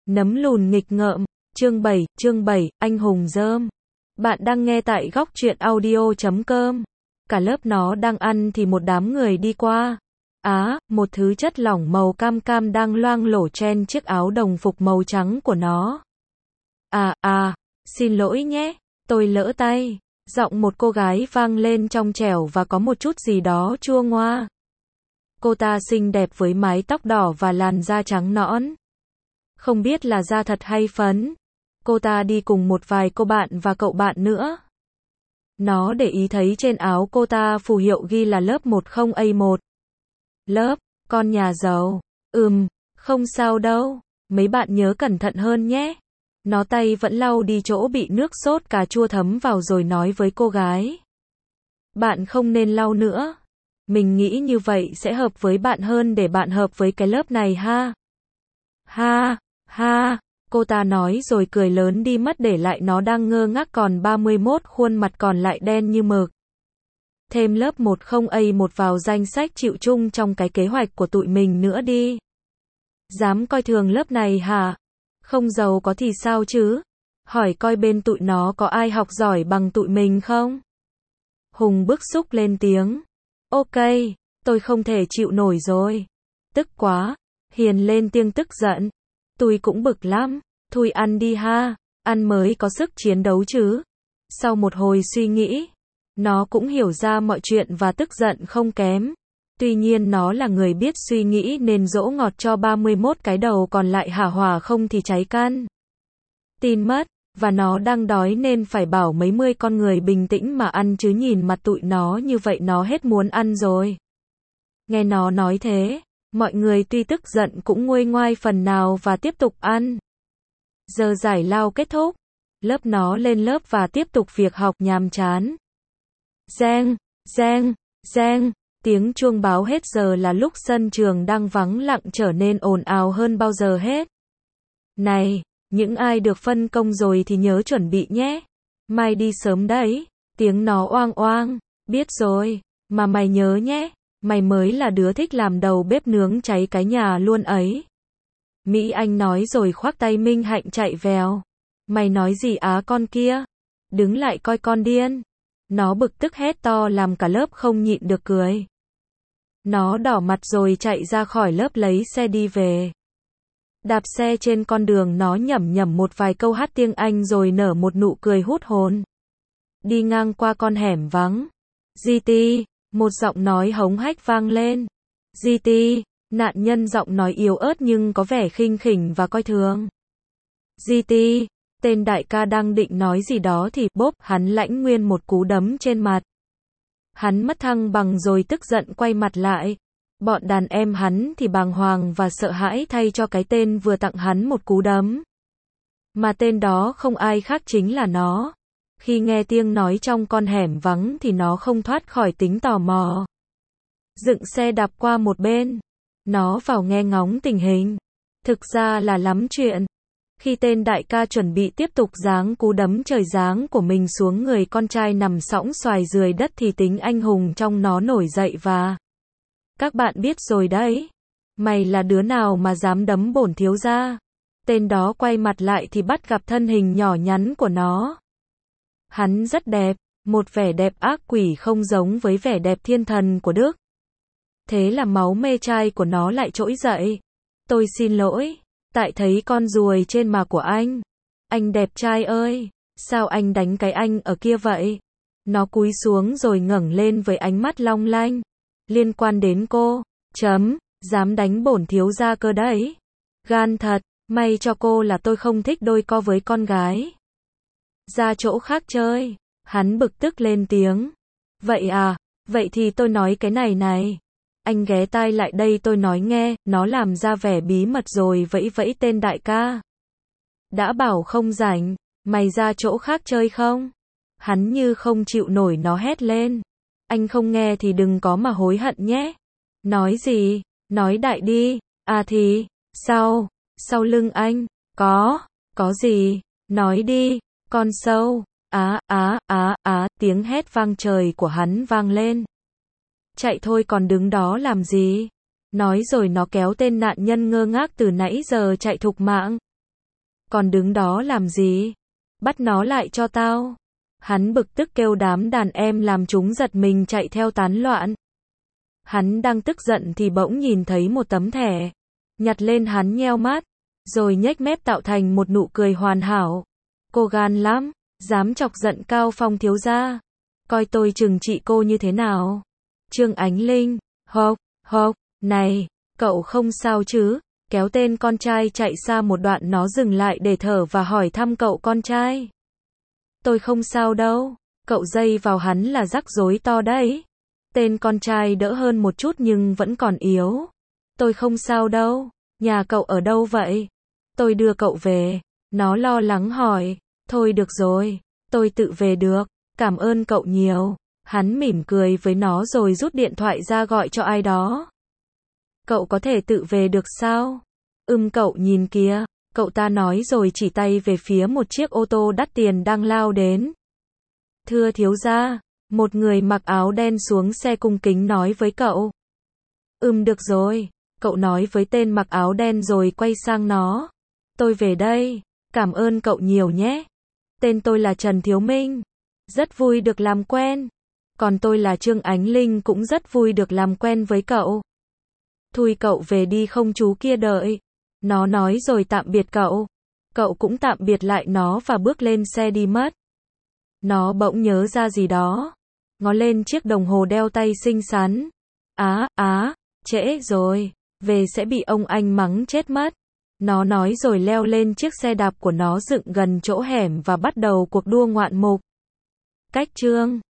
Nấm lùn nghịch ngợm, chương 7, anh hùng rơm. Bạn đang nghe tại góc truyện audio.com. Cả lớp nó đang ăn thì một đám người đi qua. Một thứ chất lỏng màu cam cam đang loang lổ trên chiếc áo đồng phục màu trắng của nó. Xin lỗi nhé, tôi lỡ tay. Giọng một cô gái vang lên trong trẻo và có một chút gì đó chua ngoa. Cô ta xinh đẹp với mái tóc đỏ và làn da trắng nõn. Không biết là da thật hay phấn. Cô ta đi cùng một vài cô bạn và cậu bạn nữa. Nó để ý thấy trên áo cô ta phù hiệu ghi là lớp 10A1. Lớp, con nhà giàu. Không sao đâu. Mấy bạn nhớ cẩn thận hơn nhé. Nó tay vẫn lau đi chỗ bị nước sốt cà chua thấm vào rồi nói với cô gái. Bạn không nên lau nữa. Mình nghĩ như vậy sẽ hợp với bạn hơn để bạn hợp với cái lớp này ha. Ha, cô ta nói rồi cười lớn đi mất để lại nó đang ngơ ngác còn 31 khuôn mặt còn lại đen như mực. Thêm lớp 10A1 vào danh sách chịu chung trong cái kế hoạch của tụi mình nữa đi. Dám coi thường lớp này hả? Không giàu có thì sao chứ? Hỏi coi bên tụi nó có ai học giỏi bằng tụi mình không? Hùng bức xúc lên tiếng. Ok, tôi không thể chịu nổi rồi. Tức quá. Hiền lên tiếng tức giận. Tôi cũng bực lắm. Thôi ăn đi ha. Ăn mới có sức chiến đấu chứ. Sau một hồi suy nghĩ, nó cũng hiểu ra mọi chuyện và tức giận không kém. Tuy nhiên nó là người biết suy nghĩ nên dỗ ngọt cho 31 cái đầu còn lại hả hỏa không thì cháy căn. Tin mất, và nó đang đói nên phải bảo mấy mươi con người bình tĩnh mà ăn chứ nhìn mặt tụi nó như vậy nó hết muốn ăn rồi. Nghe nó nói thế, mọi người tuy tức giận cũng nguôi ngoai phần nào và tiếp tục ăn. Giờ giải lao kết thúc, lớp nó lên lớp và tiếp tục việc học nhàm chán. Reng, tiếng chuông báo hết giờ là lúc sân trường đang vắng lặng trở nên ồn ào hơn bao giờ hết. Này, những ai được phân công rồi thì nhớ chuẩn bị nhé. Mai đi sớm đấy. Tiếng nó oang oang. Biết rồi, mà mày nhớ nhé. Mày mới là đứa thích làm đầu bếp nướng cháy cái nhà luôn ấy. Mỹ Anh nói rồi khoác tay Minh Hạnh chạy vèo. Mày nói gì con kia? Đứng lại coi con điên. Nó bực tức hét to làm cả lớp không nhịn được cười. Nó đỏ mặt rồi chạy ra khỏi lớp lấy xe đi về. Đạp xe trên con đường nó nhẩm nhẩm một vài câu hát tiếng Anh rồi nở một nụ cười hút hồn. Đi ngang qua con hẻm vắng. GT, một giọng nói hống hách vang lên. GT, nạn nhân giọng nói yếu ớt nhưng có vẻ khinh khỉnh và coi thường. GT, tên đại ca đang định nói gì đó thì bốp, hắn lãnh nguyên một cú đấm trên mặt. Hắn mất thăng bằng rồi tức giận quay mặt lại. Bọn đàn em hắn thì bàng hoàng và sợ hãi thay cho cái tên vừa tặng hắn một cú đấm. Mà tên đó không ai khác chính là nó. Khi nghe tiếng nói trong con hẻm vắng thì nó không thoát khỏi tính tò mò. Dựng xe đạp qua một bên. Nó vào nghe ngóng tình hình. Thực ra là lắm chuyện. Khi tên đại ca chuẩn bị tiếp tục giáng cú đấm trời giáng của mình xuống người con trai nằm sõng xoài dưới đất thì tính anh hùng trong nó nổi dậy và... Các bạn biết rồi đấy. Mày là đứa nào mà dám đấm bổn thiếu gia? Tên đó quay mặt lại thì bắt gặp thân hình nhỏ nhắn của nó. Hắn rất đẹp, một vẻ đẹp ác quỷ không giống với vẻ đẹp thiên thần của Đức. Thế là máu mê trai của nó lại trỗi dậy. Tôi xin lỗi, tại thấy con ruồi trên má của anh. Anh đẹp trai ơi, sao anh đánh cái anh ở kia vậy? Nó cúi xuống rồi ngẩng lên với ánh mắt long lanh. Liên quan đến cô, dám đánh bổn thiếu gia cơ đấy. Gan thật, may cho cô là tôi không thích đôi co với con gái. Ra chỗ khác chơi, hắn bực tức lên tiếng. Vậy à, vậy thì tôi nói cái này. Anh ghé tai lại đây tôi nói nghe, nó làm ra vẻ bí mật rồi vẫy vẫy tên đại ca. Đã bảo không rảnh, mày ra chỗ khác chơi không? Hắn như không chịu nổi nó hét lên. Anh không nghe thì đừng có mà hối hận nhé. Nói gì? Nói đại đi. Thì, sau lưng anh, có gì? Nói đi, con sâu. Tiếng hét vang trời của hắn vang lên. Chạy thôi còn đứng đó làm gì? Nói rồi nó kéo tên nạn nhân ngơ ngác từ nãy giờ chạy thục mạng. Còn đứng đó làm gì? Bắt nó lại cho tao. Hắn bực tức kêu đám đàn em làm chúng giật mình chạy theo tán loạn. Hắn đang tức giận thì bỗng nhìn thấy một tấm thẻ. Nhặt lên hắn nheo mắt, rồi nhếch mép tạo thành một nụ cười hoàn hảo. Cô gan lắm, dám chọc giận Cao Phong thiếu gia. Coi tôi trừng trị cô như thế nào. Trương Ánh Linh, hộc, này, cậu không sao chứ? Kéo tên con trai chạy xa một đoạn, nó dừng lại để thở và hỏi thăm cậu con trai. Tôi không sao đâu, cậu dây vào hắn là rắc rối to đấy. Tên con trai đỡ hơn một chút nhưng vẫn còn yếu. Tôi không sao đâu, nhà cậu ở đâu vậy? Tôi đưa cậu về. Nó lo lắng hỏi, thôi được rồi, tôi tự về được, cảm ơn cậu nhiều. Hắn mỉm cười với nó rồi rút điện thoại ra gọi cho ai đó. Cậu có thể tự về được sao? Cậu nhìn kìa, cậu ta nói rồi chỉ tay về phía một chiếc ô tô đắt tiền đang lao đến. Thưa thiếu gia, một người mặc áo đen xuống xe cung kính nói với cậu. Được rồi, cậu nói với tên mặc áo đen rồi quay sang nó. Tôi về đây, cảm ơn cậu nhiều nhé. Tên tôi là Trần Thiếu Minh, rất vui được làm quen. Còn tôi là Trương Ánh Linh, cũng rất vui được làm quen với cậu. Thôi cậu về đi, không chú kia đợi. Nó nói rồi tạm biệt cậu. Cậu cũng tạm biệt lại nó và bước lên xe đi mất. Nó bỗng nhớ ra gì đó. Ngó lên chiếc đồng hồ đeo tay xinh xắn. Trễ rồi, về sẽ bị ông anh mắng chết mất. Nó nói rồi leo lên chiếc xe đạp của nó dựng gần chỗ hẻm và bắt đầu cuộc đua ngoạn mục. Cách chương